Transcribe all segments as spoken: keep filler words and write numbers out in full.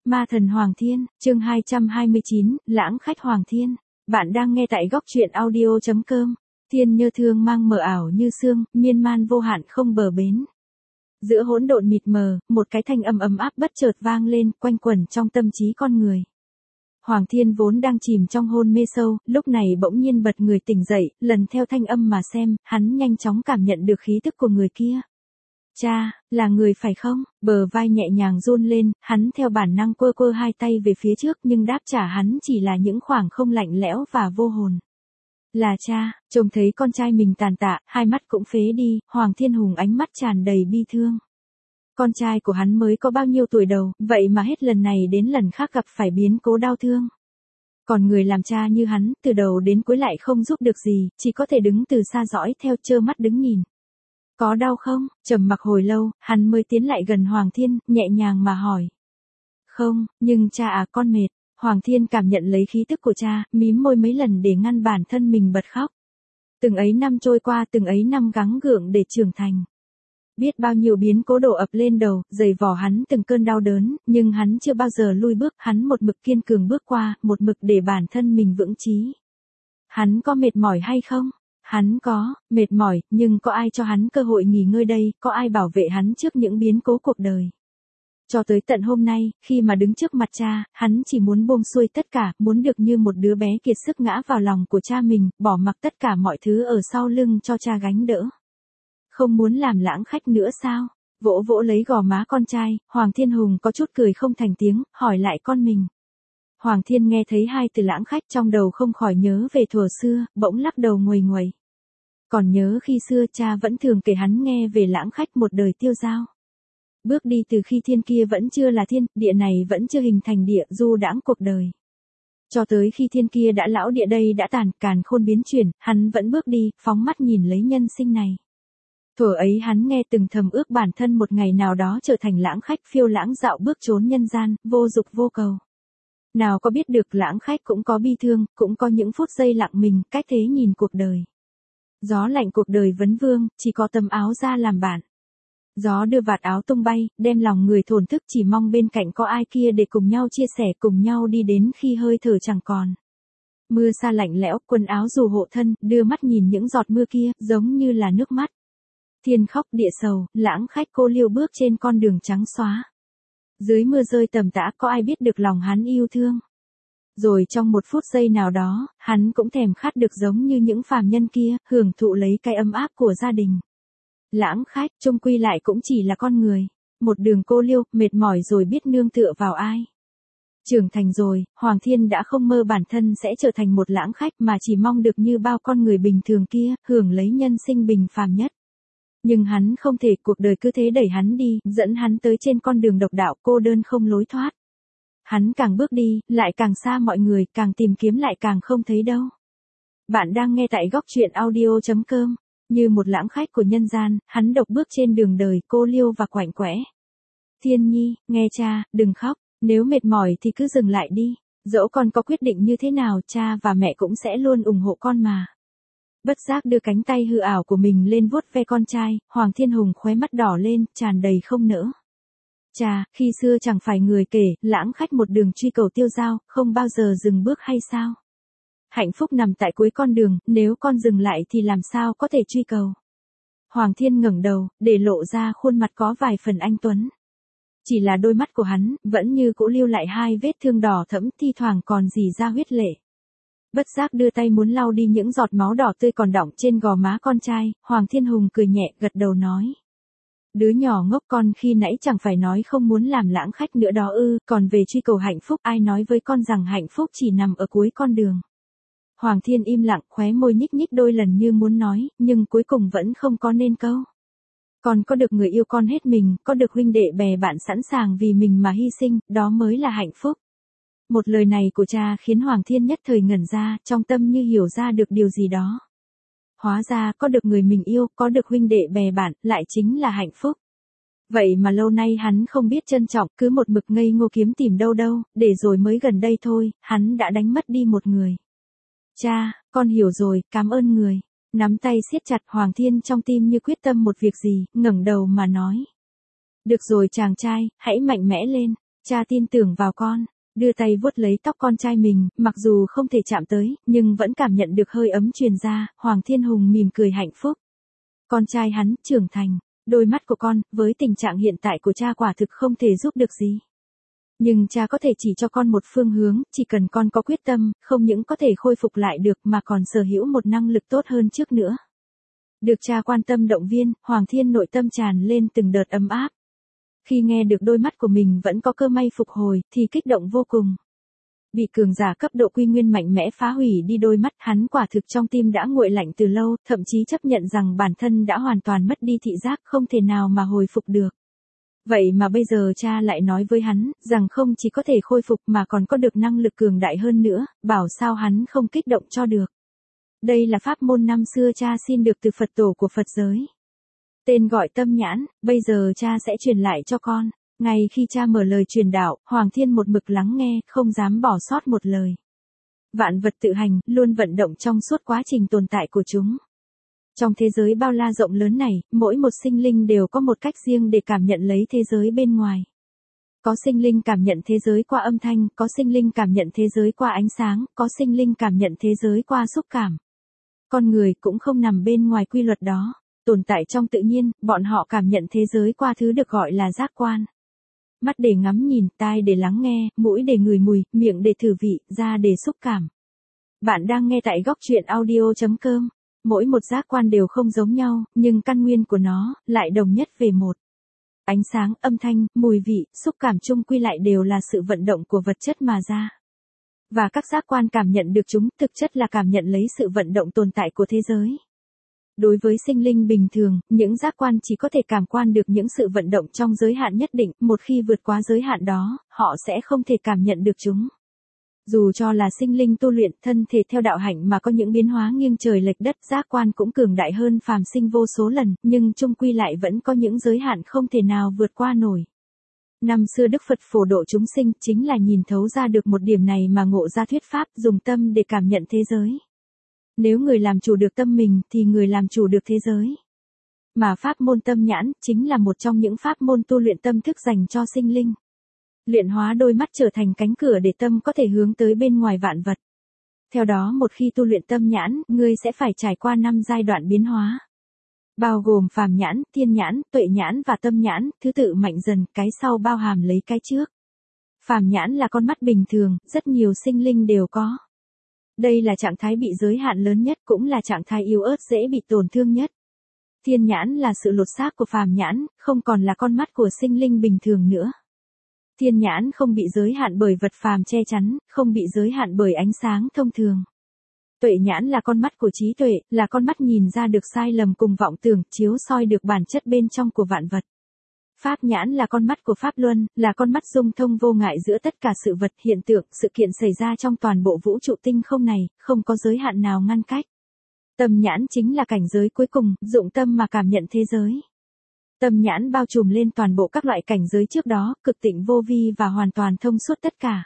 Ma thần Hoàng Thiên, chương hai trăm hai mươi chín, lãng khách Hoàng Thiên. Bạn đang nghe tại góc truyện audio chấm com. Thiên nhơ thương mang mờ ảo như sương, miên man vô hạn không bờ bến. Giữa hỗn độn mịt mờ, một cái thanh âm ấm áp bất chợt vang lên, quanh quẩn trong tâm trí con người. Hoàng Thiên vốn đang chìm trong hôn mê sâu, lúc này bỗng nhiên bật người tỉnh dậy, lần theo thanh âm mà xem, hắn nhanh chóng cảm nhận được khí tức của người kia. Cha, là người phải không? Bờ vai nhẹ nhàng run lên, hắn theo bản năng quơ quơ hai tay về phía trước nhưng đáp trả hắn chỉ là những khoảng không lạnh lẽo và vô hồn. Là cha, trông thấy con trai mình tàn tạ, hai mắt cũng phế đi, Hoàng Thiên Hùng ánh mắt tràn đầy bi thương. Con trai của hắn mới có bao nhiêu tuổi đầu, vậy mà hết lần này đến lần khác gặp phải biến cố đau thương. Còn người làm cha như hắn, từ đầu đến cuối lại không giúp được gì, chỉ có thể đứng từ xa dõi theo trơ mắt đứng nhìn. Có đau không? Trầm mặc hồi lâu, hắn mới tiến lại gần Hoàng Thiên, nhẹ nhàng mà hỏi. Không, nhưng cha à, con mệt. Hoàng Thiên cảm nhận lấy khí tức của cha, mím môi mấy lần để ngăn bản thân mình bật khóc. Từng ấy năm trôi qua, từng ấy năm gắng gượng để trưởng thành. Biết bao nhiêu biến cố đổ ập lên đầu, dày vò hắn từng cơn đau đớn, nhưng hắn chưa bao giờ lui bước, hắn một mực kiên cường bước qua, một mực để bản thân mình vững chí. Hắn có mệt mỏi hay không? Hắn có, mệt mỏi, nhưng có ai cho hắn cơ hội nghỉ ngơi đây, có ai bảo vệ hắn trước những biến cố cuộc đời. Cho tới tận hôm nay, khi mà đứng trước mặt cha, hắn chỉ muốn buông xuôi tất cả, muốn được như một đứa bé kiệt sức ngã vào lòng của cha mình, bỏ mặc tất cả mọi thứ ở sau lưng cho cha gánh đỡ. Không muốn làm lãng khách nữa sao? Vỗ vỗ lấy gò má con trai, Hoàng Thiên Hùng có chút cười không thành tiếng, hỏi lại con mình. Hoàng Thiên nghe thấy hai từ lãng khách trong đầu không khỏi nhớ về thuở xưa, bỗng lắc đầu nguầy nguầy. Còn nhớ khi xưa cha vẫn thường kể hắn nghe về lãng khách một đời tiêu dao. Bước đi từ khi thiên kia vẫn chưa là thiên, địa này vẫn chưa hình thành địa, du đãng cuộc đời. Cho tới khi thiên kia đã lão, địa đây đã tàn, càn khôn biến chuyển, hắn vẫn bước đi, phóng mắt nhìn lấy nhân sinh này. Thuở ấy hắn nghe từng thầm ước bản thân một ngày nào đó trở thành lãng khách phiêu lãng dạo bước trốn nhân gian, vô dục vô cầu. Nào có biết được lãng khách cũng có bi thương, cũng có những phút giây lặng mình, cách thế nhìn cuộc đời. Gió lạnh cuộc đời vấn vương, chỉ có tấm áo da làm bạn. Gió đưa vạt áo tung bay, đem lòng người thổn thức, chỉ mong bên cạnh có ai kia để cùng nhau chia sẻ, cùng nhau đi đến khi hơi thở chẳng còn. Mưa sa lạnh lẽo, quần áo dù hộ thân, đưa mắt nhìn những giọt mưa kia, giống như là nước mắt. Thiên khóc địa sầu, lãng khách cô liêu bước trên con đường trắng xóa. Dưới mưa rơi tầm tã, có ai biết được lòng hắn yêu thương. Rồi trong một phút giây nào đó, hắn cũng thèm khát được giống như những phàm nhân kia, hưởng thụ lấy cái ấm áp của gia đình. Lãng khách, chung quy lại cũng chỉ là con người. Một đường cô liêu, mệt mỏi rồi biết nương tựa vào ai. Trưởng thành rồi, Hoàng Thiên đã không mơ bản thân sẽ trở thành một lãng khách mà chỉ mong được như bao con người bình thường kia, hưởng lấy nhân sinh bình phàm nhất. Nhưng hắn không thể, cuộc đời cứ thế đẩy hắn đi, dẫn hắn tới trên con đường độc đạo cô đơn không lối thoát. Hắn càng bước đi, lại càng xa mọi người, càng tìm kiếm lại càng không thấy đâu. Bạn đang nghe tại góc truyện audio chấm com. Như một lãng khách của nhân gian, hắn độc bước trên đường đời cô liêu và quạnh quẽ. Thiên Nhi, nghe cha, đừng khóc, nếu mệt mỏi thì cứ dừng lại đi. Dẫu con có quyết định như thế nào, cha và mẹ cũng sẽ luôn ủng hộ con mà. Bất giác đưa cánh tay hư ảo của mình lên vuốt ve con trai, Hoàng Thiên Hùng khóe mắt đỏ lên, tràn đầy không nỡ. Cha, khi xưa chẳng phải người kể, lãng khách một đường truy cầu tiêu dao, không bao giờ dừng bước hay sao? Hạnh phúc nằm tại cuối con đường, nếu con dừng lại thì làm sao có thể truy cầu? Hoàng Thiên ngẩng đầu, để lộ ra khuôn mặt có vài phần anh tuấn. Chỉ là đôi mắt của hắn, vẫn như cũ lưu lại hai vết thương đỏ thẫm, thi thoảng còn rỉ ra huyết lệ. Bất giác đưa tay muốn lau đi những giọt máu đỏ tươi còn đọng trên gò má con trai, Hoàng Thiên Hùng cười nhẹ, gật đầu nói. Đứa nhỏ ngốc, con khi nãy chẳng phải nói không muốn làm lãng khách nữa đó ư, còn về truy cầu hạnh phúc, ai nói với con rằng hạnh phúc chỉ nằm ở cuối con đường. Hoàng Thiên im lặng, khóe môi nhích nhích đôi lần như muốn nói, nhưng cuối cùng vẫn không có nên câu. Con có được người yêu con hết mình, có được huynh đệ bè bạn sẵn sàng vì mình mà hy sinh, đó mới là hạnh phúc. Một lời này của cha khiến Hoàng Thiên nhất thời ngẩn ra, trong tâm như hiểu ra được điều gì đó. Hóa ra có được người mình yêu, có được huynh đệ bè bạn, lại chính là hạnh phúc. Vậy mà lâu nay hắn không biết trân trọng, cứ một mực ngây ngô kiếm tìm đâu đâu, để rồi mới gần đây thôi, hắn đã đánh mất đi một người. Cha, con hiểu rồi, cảm ơn người. Nắm tay siết chặt, Hoàng Thiên trong tim như quyết tâm một việc gì, ngẩng đầu mà nói. Được rồi chàng trai, hãy mạnh mẽ lên. Cha tin tưởng vào con, đưa tay vuốt lấy tóc con trai mình, mặc dù không thể chạm tới, nhưng vẫn cảm nhận được hơi ấm truyền ra, Hoàng Thiên Hùng mỉm cười hạnh phúc. Con trai hắn, trưởng thành, đôi mắt của con, với tình trạng hiện tại của cha quả thực không thể giúp được gì. Nhưng cha có thể chỉ cho con một phương hướng, chỉ cần con có quyết tâm, không những có thể khôi phục lại được mà còn sở hữu một năng lực tốt hơn trước nữa. Được cha quan tâm động viên, Hoàng Thiên nội tâm tràn lên từng đợt ấm áp. Khi nghe được đôi mắt của mình vẫn có cơ may phục hồi, thì kích động vô cùng. Bị cường giả cấp độ quy nguyên mạnh mẽ phá hủy đi đôi mắt, hắn quả thực trong tim đã nguội lạnh từ lâu, thậm chí chấp nhận rằng bản thân đã hoàn toàn mất đi thị giác, không thể nào mà hồi phục được. Vậy mà bây giờ cha lại nói với hắn, rằng không chỉ có thể khôi phục mà còn có được năng lực cường đại hơn nữa, bảo sao hắn không kích động cho được. Đây là pháp môn năm xưa cha xin được từ Phật tổ của Phật giới. Tên gọi tâm nhãn, bây giờ cha sẽ truyền lại cho con. Ngay khi cha mở lời truyền đạo, Hoàng Thiên một mực lắng nghe, không dám bỏ sót một lời. Vạn vật tự hành, luôn vận động trong suốt quá trình tồn tại của chúng. Trong thế giới bao la rộng lớn này, mỗi một sinh linh đều có một cách riêng để cảm nhận lấy thế giới bên ngoài. Có sinh linh cảm nhận thế giới qua âm thanh, có sinh linh cảm nhận thế giới qua ánh sáng, có sinh linh cảm nhận thế giới qua xúc cảm. Con người cũng không nằm bên ngoài quy luật đó. Tồn tại trong tự nhiên, bọn họ cảm nhận thế giới qua thứ được gọi là giác quan. Mắt để ngắm nhìn, tai để lắng nghe, mũi để ngửi mùi, miệng để thử vị, da để xúc cảm. Bạn đang nghe tại góc truyện audio chấm com. Mỗi một giác quan đều không giống nhau, nhưng căn nguyên của nó lại đồng nhất về một. Ánh sáng, âm thanh, mùi vị, xúc cảm chung quy lại đều là sự vận động của vật chất mà ra. Và các giác quan cảm nhận được chúng, thực chất là cảm nhận lấy sự vận động tồn tại của thế giới. Đối với sinh linh bình thường, những giác quan chỉ có thể cảm quan được những sự vận động trong giới hạn nhất định, một khi vượt quá giới hạn đó, họ sẽ không thể cảm nhận được chúng. Dù cho là sinh linh tu luyện thân thể theo đạo hạnh mà có những biến hóa nghiêng trời lệch đất, giác quan cũng cường đại hơn phàm sinh vô số lần, nhưng chung quy lại vẫn có những giới hạn không thể nào vượt qua nổi. Năm xưa Đức Phật phổ độ chúng sinh chính là nhìn thấu ra được một điểm này mà ngộ ra thuyết pháp, dùng tâm để cảm nhận thế giới. Nếu người làm chủ được tâm mình thì người làm chủ được thế giới. Mà pháp môn tâm nhãn chính là một trong những pháp môn tu luyện tâm thức dành cho sinh linh. Luyện hóa đôi mắt trở thành cánh cửa để tâm có thể hướng tới bên ngoài vạn vật. Theo đó một khi tu luyện tâm nhãn, ngươi sẽ phải trải qua năm giai đoạn biến hóa. Bao gồm phàm nhãn, thiên nhãn, tuệ nhãn và tâm nhãn, thứ tự mạnh dần, cái sau bao hàm lấy cái trước. Phàm nhãn là con mắt bình thường, rất nhiều sinh linh đều có. Đây là trạng thái bị giới hạn lớn nhất, cũng là trạng thái yếu ớt dễ bị tổn thương nhất. Thiên nhãn là sự lột xác của phàm nhãn, không còn là con mắt của sinh linh bình thường nữa. Thiên nhãn không bị giới hạn bởi vật phàm che chắn, không bị giới hạn bởi ánh sáng thông thường. Tuệ nhãn là con mắt của trí tuệ, là con mắt nhìn ra được sai lầm cùng vọng tưởng, chiếu soi được bản chất bên trong của vạn vật. Pháp nhãn là con mắt của Pháp Luân, là con mắt dung thông vô ngại giữa tất cả sự vật, hiện tượng, sự kiện xảy ra trong toàn bộ vũ trụ tinh không này, không có giới hạn nào ngăn cách. Tâm nhãn chính là cảnh giới cuối cùng, dụng tâm mà cảm nhận thế giới. Tâm nhãn bao trùm lên toàn bộ các loại cảnh giới trước đó, cực tịnh vô vi và hoàn toàn thông suốt tất cả.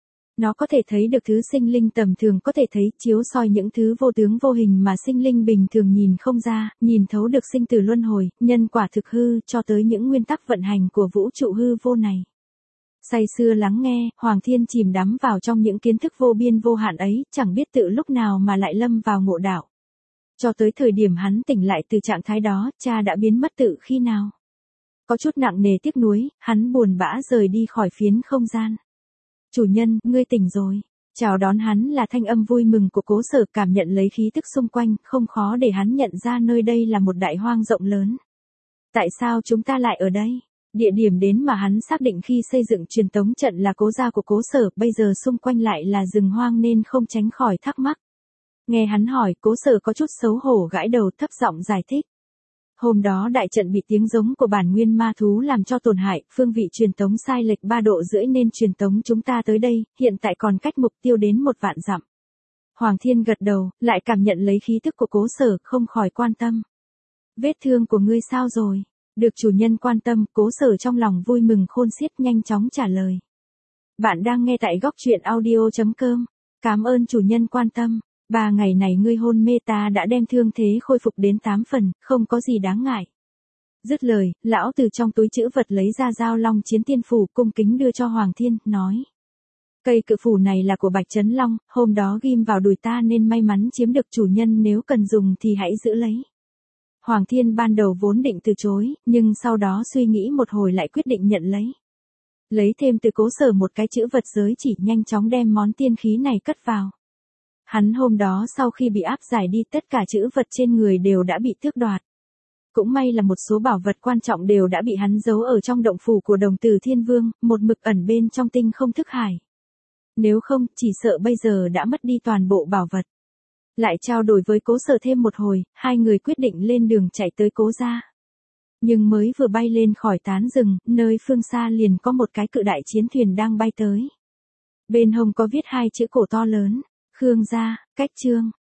Nó có thể thấy được thứ sinh linh tầm thường có thể thấy, chiếu soi những thứ vô tướng vô hình mà sinh linh bình thường nhìn không ra, nhìn thấu được sinh tử luân hồi, nhân quả thực hư, cho tới những nguyên tắc vận hành của vũ trụ hư vô này. Say sưa lắng nghe, Hoàng Thiên chìm đắm vào trong những kiến thức vô biên vô hạn ấy, chẳng biết tự lúc nào mà lại lâm vào ngộ đạo. Cho tới thời điểm hắn tỉnh lại từ trạng thái đó, cha đã biến mất tự khi nào. Có chút nặng nề tiếc nuối, hắn buồn bã rời đi khỏi phiến không gian. Chủ nhân, ngươi tỉnh rồi. Chào đón hắn là thanh âm vui mừng của Cố Sở, cảm nhận lấy khí tức xung quanh, không khó để hắn nhận ra nơi đây là một đại hoang rộng lớn. Tại sao chúng ta lại ở đây? Địa điểm đến mà hắn xác định khi xây dựng truyền tống trận là cố gia của Cố Sở, bây giờ xung quanh lại là rừng hoang nên không tránh khỏi thắc mắc. Nghe hắn hỏi, Cố Sở có chút xấu hổ gãi đầu, thấp giọng giải thích. Hôm đó đại trận bị tiếng giống của bản nguyên ma thú làm cho tổn hại, phương vị truyền tống sai lệch ba độ rưỡi nên truyền tống chúng ta tới đây, hiện tại còn cách mục tiêu đến một vạn dặm. Hoàng Thiên gật đầu, lại cảm nhận lấy khí tức của Cố Sở, không khỏi quan tâm. Vết thương của ngươi sao rồi? Được chủ nhân quan tâm, Cố Sở trong lòng vui mừng khôn xiết, nhanh chóng trả lời. Bạn đang nghe tại góc truyện audio chấm com. Cảm ơn chủ nhân quan tâm. Ba ngày này ngươi hôn mê ta đã đem thương thế khôi phục đến tám phần, không có gì đáng ngại. Dứt lời, lão từ trong túi trữ vật lấy ra dao long chiến tiên phủ cung kính đưa cho Hoàng Thiên, nói. Cây cự phủ này là của Bạch Trấn Long, hôm đó ghim vào đùi ta nên may mắn chiếm được chủ nhân, nếu cần dùng thì hãy giữ lấy. Hoàng Thiên ban đầu vốn định từ chối, nhưng sau đó suy nghĩ một hồi lại quyết định nhận lấy. Lấy thêm từ Cố Sở một cái chữ vật giới chỉ, nhanh chóng đem món tiên khí này cất vào. Hắn hôm đó sau khi bị áp giải đi, tất cả chữ vật trên người đều đã bị tước đoạt. Cũng may là một số bảo vật quan trọng đều đã bị hắn giấu ở trong động phủ của Đồng Tử Thiên Vương, một mực ẩn bên trong tinh không thức hải. Nếu không, chỉ sợ bây giờ đã mất đi toàn bộ bảo vật. Lại trao đổi với Cố Sở thêm một hồi, hai người quyết định lên đường chạy tới Cố gia. Nhưng mới vừa bay lên khỏi tán rừng, nơi phương xa liền có một cái cự đại chiến thuyền đang bay tới. Bên hông có viết hai chữ cổ to lớn, Khương gia, Cách Trương.